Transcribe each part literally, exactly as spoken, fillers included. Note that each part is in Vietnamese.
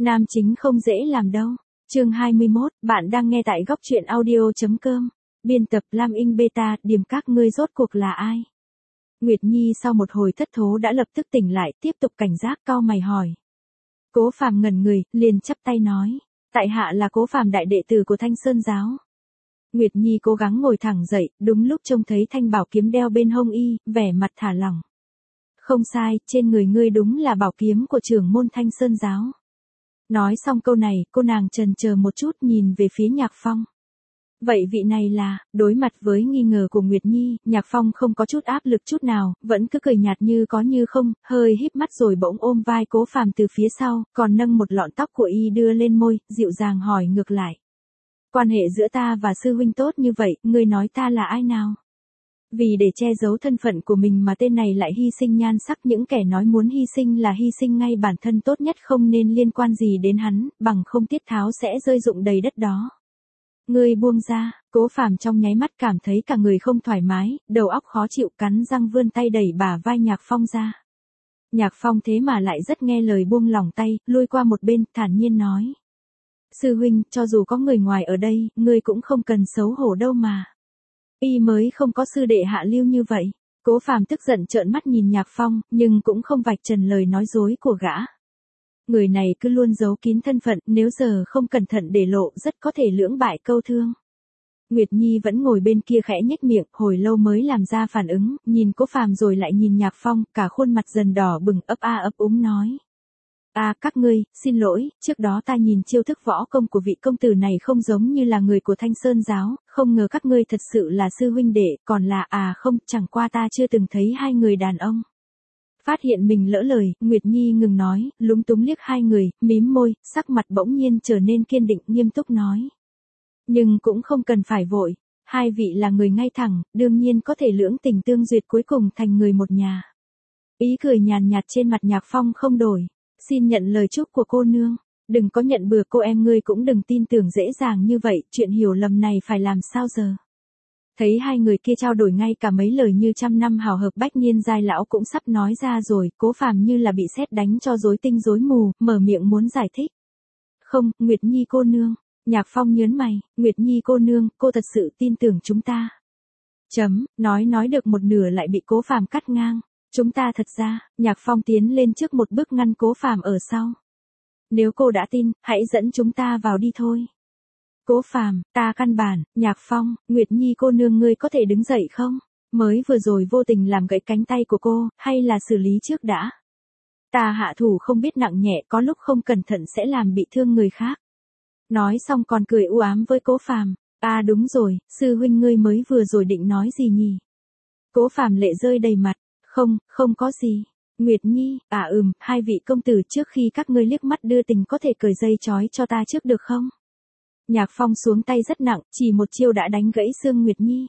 Nam chính không dễ làm đâu. Chương hai mươi mốt, bạn đang nghe tại góc truyện audio chấm com. Biên tập Lam Inh Beta, điểm các ngươi rốt cuộc là ai? Nguyệt Nhi sau một hồi thất thố đã lập tức tỉnh lại, tiếp tục cảnh giác cau mày hỏi. Cố Phàm ngẩn người, liền chắp tay nói, tại hạ là Cố Phàm đại đệ tử của Thanh Sơn giáo. Nguyệt Nhi cố gắng ngồi thẳng dậy, đúng lúc trông thấy thanh bảo kiếm đeo bên hông y, vẻ mặt thả lỏng. Không sai, trên người ngươi đúng là bảo kiếm của trưởng môn Thanh Sơn giáo. Nói xong câu này, cô nàng chần chờ một chút nhìn về phía Nhạc Phong. Vậy vị này là, đối mặt với nghi ngờ của Nguyệt Nhi, Nhạc Phong không có chút áp lực chút nào, vẫn cứ cười nhạt như có như không, hơi híp mắt rồi bỗng ôm vai Cố Phàm từ phía sau, còn nâng một lọn tóc của y đưa lên môi, dịu dàng hỏi ngược lại. Quan hệ giữa ta và sư huynh tốt như vậy, ngươi nói ta là ai nào? Vì để che giấu thân phận của mình mà tên này lại hy sinh nhan sắc, những kẻ nói muốn hy sinh là hy sinh ngay bản thân tốt nhất không nên liên quan gì đến hắn, bằng không tiết tháo sẽ rơi rụng đầy đất đó. Ngươi buông ra, Cố Phàm trong nháy mắt cảm thấy cả người không thoải mái, đầu óc khó chịu, cắn răng vươn tay đẩy bả vai Nhạc Phong ra. Nhạc Phong thế mà lại rất nghe lời buông lỏng tay, lui qua một bên, thản nhiên nói. Sư huynh, cho dù có người ngoài ở đây, ngươi cũng không cần xấu hổ đâu mà. Y mới không có sư đệ hạ lưu như vậy. Cố Phàm tức giận trợn mắt nhìn Nhạc Phong, nhưng cũng không vạch trần lời nói dối của gã. Người này cứ luôn giấu kín thân phận, nếu giờ không cẩn thận để lộ rất có thể lưỡng bại câu thương. Nguyệt Nhi vẫn ngồi bên kia khẽ nhếch miệng, hồi lâu mới làm ra phản ứng, nhìn Cố Phàm rồi lại nhìn Nhạc Phong, cả khuôn mặt dần đỏ bừng, ấp a ấp úng nói. À các ngươi, xin lỗi, trước đó ta nhìn chiêu thức võ công của vị công tử này không giống như là người của Thanh Sơn giáo, không ngờ các ngươi thật sự là sư huynh đệ, còn là à không, chẳng qua ta chưa từng thấy hai người đàn ông. Phát hiện mình lỡ lời, Nguyệt Nhi ngừng nói, lúng túng liếc hai người, mím môi, sắc mặt bỗng nhiên trở nên kiên định, nghiêm túc nói. Nhưng cũng không cần phải vội, hai vị là người ngay thẳng, đương nhiên có thể lưỡng tình tương duyệt cuối cùng thành người một nhà. Ý cười nhàn nhạt trên mặt Nhạc Phong không đổi. Xin nhận lời chúc của cô nương, đừng có nhận bừa, cô em ngươi cũng đừng tin tưởng dễ dàng như vậy, chuyện hiểu lầm này phải làm sao giờ. Thấy hai người kia trao đổi ngay cả mấy lời như trăm năm hào hợp bách niên giai lão cũng sắp nói ra rồi, Cố Phàm như là bị sét đánh cho rối tinh rối mù, mở miệng muốn giải thích. Không, Nguyệt Nhi cô nương, Nhạc Phong nhớn mày, Nguyệt Nhi cô nương, cô thật sự tin tưởng chúng ta. Chấm, nói nói được một nửa lại bị Cố Phàm cắt ngang. Chúng ta thật ra, Nhạc Phong tiến lên trước một bước ngăn Cố Phàm ở sau. Nếu cô đã tin, hãy dẫn chúng ta vào đi thôi. Cố Phàm, ta căn bản, Nhạc Phong, Nguyệt Nhi cô nương ngươi có thể đứng dậy không? Mới vừa rồi vô tình làm gãy cánh tay của cô, hay là xử lý trước đã? Ta hạ thủ không biết nặng nhẹ, có lúc không cẩn thận sẽ làm bị thương người khác. Nói xong còn cười u ám với Cố Phàm. À đúng rồi, sư huynh ngươi mới vừa rồi định nói gì nhỉ? Cố Phàm lệ rơi đầy mặt. Không, không có gì. Nguyệt Nhi, à ừm, hai vị công tử trước khi các ngươi liếc mắt đưa tình có thể cởi dây chói cho ta trước được không? Nhạc Phong xuống tay rất nặng, chỉ một chiêu đã đánh gãy xương Nguyệt Nhi.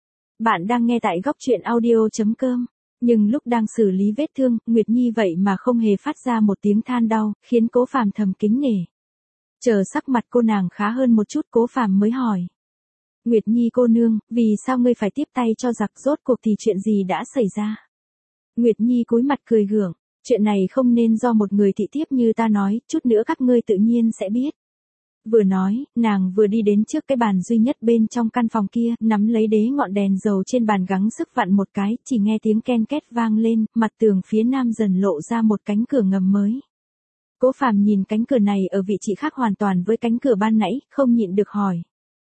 Bạn đang nghe tại góc truyện audio chấm com. Nhưng lúc đang xử lý vết thương, Nguyệt Nhi vậy mà không hề phát ra một tiếng than đau, khiến Cố Phàm thầm kính nể. Chờ sắc mặt cô nàng khá hơn một chút, Cố Phàm mới hỏi. Nguyệt Nhi cô nương, vì sao ngươi phải tiếp tay cho giặc, rốt cuộc thì chuyện gì đã xảy ra? Nguyệt Nhi cúi mặt cười gượng, chuyện này không nên do một người thị thiếp như ta nói, chút nữa các ngươi tự nhiên sẽ biết. Vừa nói, nàng vừa đi đến trước cái bàn duy nhất bên trong căn phòng kia, nắm lấy đế ngọn đèn dầu trên bàn gắng sức vặn một cái, chỉ nghe tiếng ken két vang lên, mặt tường phía nam dần lộ ra một cánh cửa ngầm mới. Cố Phàm nhìn cánh cửa này ở vị trí khác hoàn toàn với cánh cửa ban nãy, không nhịn được hỏi.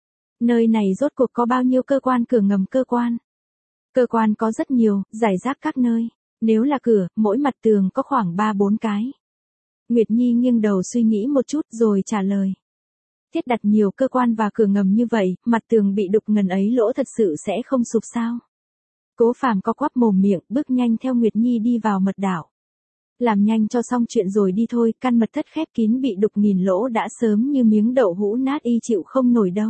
Nơi này rốt cuộc có bao nhiêu cơ quan cửa ngầm cơ quan? Cơ quan có rất nhiều, rải rác các nơi. Nếu là cửa, mỗi mặt tường có khoảng ba bốn cái. Nguyệt Nhi nghiêng đầu suy nghĩ một chút rồi trả lời. Thiết đặt nhiều cơ quan và cửa ngầm như vậy, mặt tường bị đục ngần ấy lỗ thật sự sẽ không sụp sao? Cố Phàm co quắp mồm miệng, bước nhanh theo Nguyệt Nhi đi vào mật đảo. Làm nhanh cho xong chuyện rồi đi thôi, căn mật thất khép kín bị đục nghìn lỗ đã sớm như miếng đậu hũ nát y chịu không nổi đâu.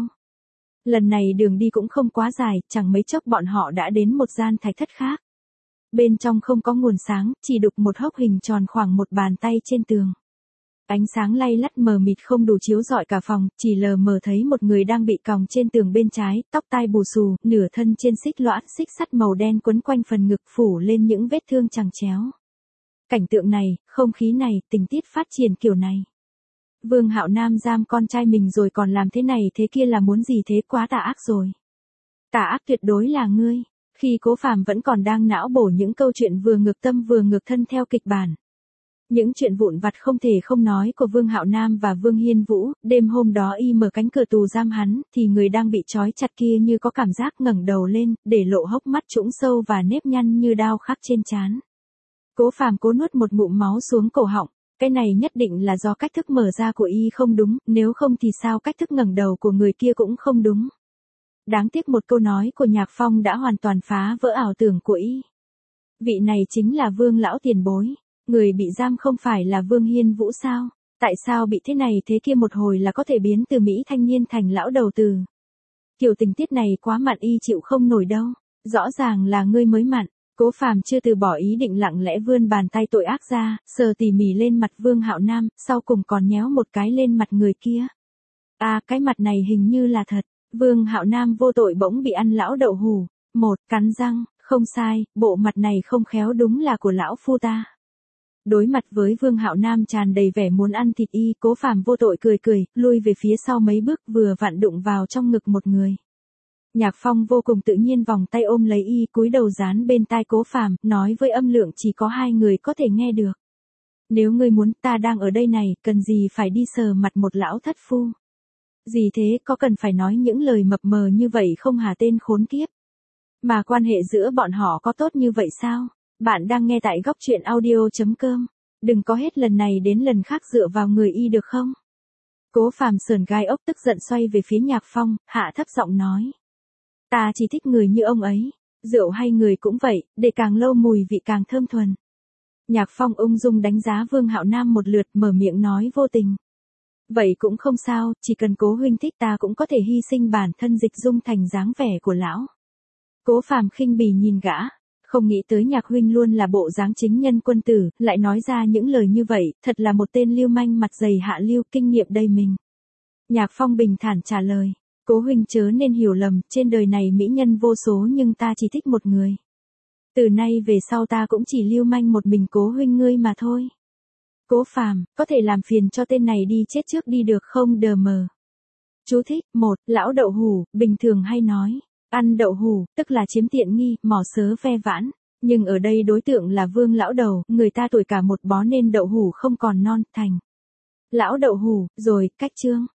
Lần này đường đi cũng không quá dài, chẳng mấy chốc bọn họ đã đến một gian thạch thất khác. Bên trong không có nguồn sáng, chỉ đục một hốc hình tròn khoảng một bàn tay trên tường. Ánh sáng lay lắt mờ mịt không đủ chiếu rọi cả phòng, chỉ lờ mờ thấy một người đang bị còng trên tường bên trái, tóc tai bù xù, nửa thân trên xích lõa, xích sắt màu đen quấn quanh phần ngực phủ lên những vết thương chằng chéo. Cảnh tượng này, không khí này, tình tiết phát triển kiểu này. Vương Hạo Nam giam con trai mình rồi còn làm thế này thế kia là muốn gì thế, quá tà ác rồi. Tà ác tuyệt đối là ngươi. Khi Cố Phàm vẫn còn đang não bổ những câu chuyện vừa ngược tâm vừa ngược thân theo kịch bản. Những chuyện vụn vặt không thể không nói của Vương Hạo Nam và Vương Hiên Vũ, đêm hôm đó y mở cánh cửa tù giam hắn, thì người đang bị trói chặt kia như có cảm giác ngẩng đầu lên, để lộ hốc mắt trũng sâu và nếp nhăn như đao khắc trên trán. Cố Phàm cố nuốt một ngụm máu xuống cổ họng, cái này nhất định là do cách thức mở ra của y không đúng, nếu không thì sao cách thức ngẩng đầu của người kia cũng không đúng. Đáng tiếc một câu nói của Nhạc Phong đã hoàn toàn phá vỡ ảo tưởng của y. Vị này chính là Vương lão tiền bối. Người bị giam không phải là Vương Hiên Vũ sao? Tại sao bị thế này thế kia một hồi là có thể biến từ Mỹ thanh niên thành lão đầu từ? Kiểu tình tiết này quá mặn y chịu không nổi đâu. Rõ ràng là ngươi mới mặn. Cố Phàm chưa từ bỏ ý định lặng lẽ vươn bàn tay tội ác ra, sờ tỉ mỉ lên mặt Vương Hạo Nam, sau cùng còn nhéo một cái lên mặt người kia. À, cái mặt này hình như là thật. Vương Hạo Nam vô tội bỗng bị ăn lão đậu hủ. Một, cắn răng, không sai, bộ mặt này không khéo đúng là của lão phu ta. Đối mặt với Vương Hạo Nam tràn đầy vẻ muốn ăn thịt y, Cố Phàm vô tội cười cười, lui về phía sau mấy bước vừa vặn đụng vào trong ngực một người. Nhạc Phong vô cùng tự nhiên vòng tay ôm lấy y, cúi đầu dán bên tai Cố Phàm, nói với âm lượng chỉ có hai người có thể nghe được. Nếu ngươi muốn, ta đang ở đây này, cần gì phải đi sờ mặt một lão thất phu. Gì thế, có cần phải nói những lời mập mờ như vậy không hả tên khốn kiếp? Mà quan hệ giữa bọn họ có tốt như vậy sao? Bạn đang nghe tại góc truyện audio chấm com. Đừng có hết lần này đến lần khác dựa vào người y được không? Cố Phàm sờn gai ốc tức giận xoay về phía Nhạc Phong, hạ thấp giọng nói. Ta chỉ thích người như ông ấy. Rượu hay người cũng vậy, để càng lâu mùi vị càng thơm thuần. Nhạc Phong ung dung đánh giá Vương Hạo Nam một lượt, mở miệng nói vô tình. Vậy cũng không sao, chỉ cần Cố huynh thích ta cũng có thể hy sinh bản thân dịch dung thành dáng vẻ của lão. Cố Phàm khinh bỉ nhìn gã. Không nghĩ tới Nhạc huynh luôn là bộ dáng chính nhân quân tử, lại nói ra những lời như vậy, thật là một tên lưu manh mặt dày hạ lưu, kinh nghiệm đầy mình. Nhạc Phong bình thản trả lời, Cố huynh chớ nên hiểu lầm, trên đời này mỹ nhân vô số nhưng ta chỉ thích một người. Từ nay về sau ta cũng chỉ lưu manh một mình Cố huynh ngươi mà thôi. Cố Phàm, có thể làm phiền cho tên này đi chết trước đi được không đờ mờ. Chú thích, một, lão đậu hủ, bình thường hay nói. Ăn đậu hủ, tức là chiếm tiện nghi, mỏ sớ ve vãn. Nhưng ở đây đối tượng là Vương lão đầu, người ta tuổi cả một bó nên đậu hủ không còn non, thành lão đậu hủ, rồi, cách chương.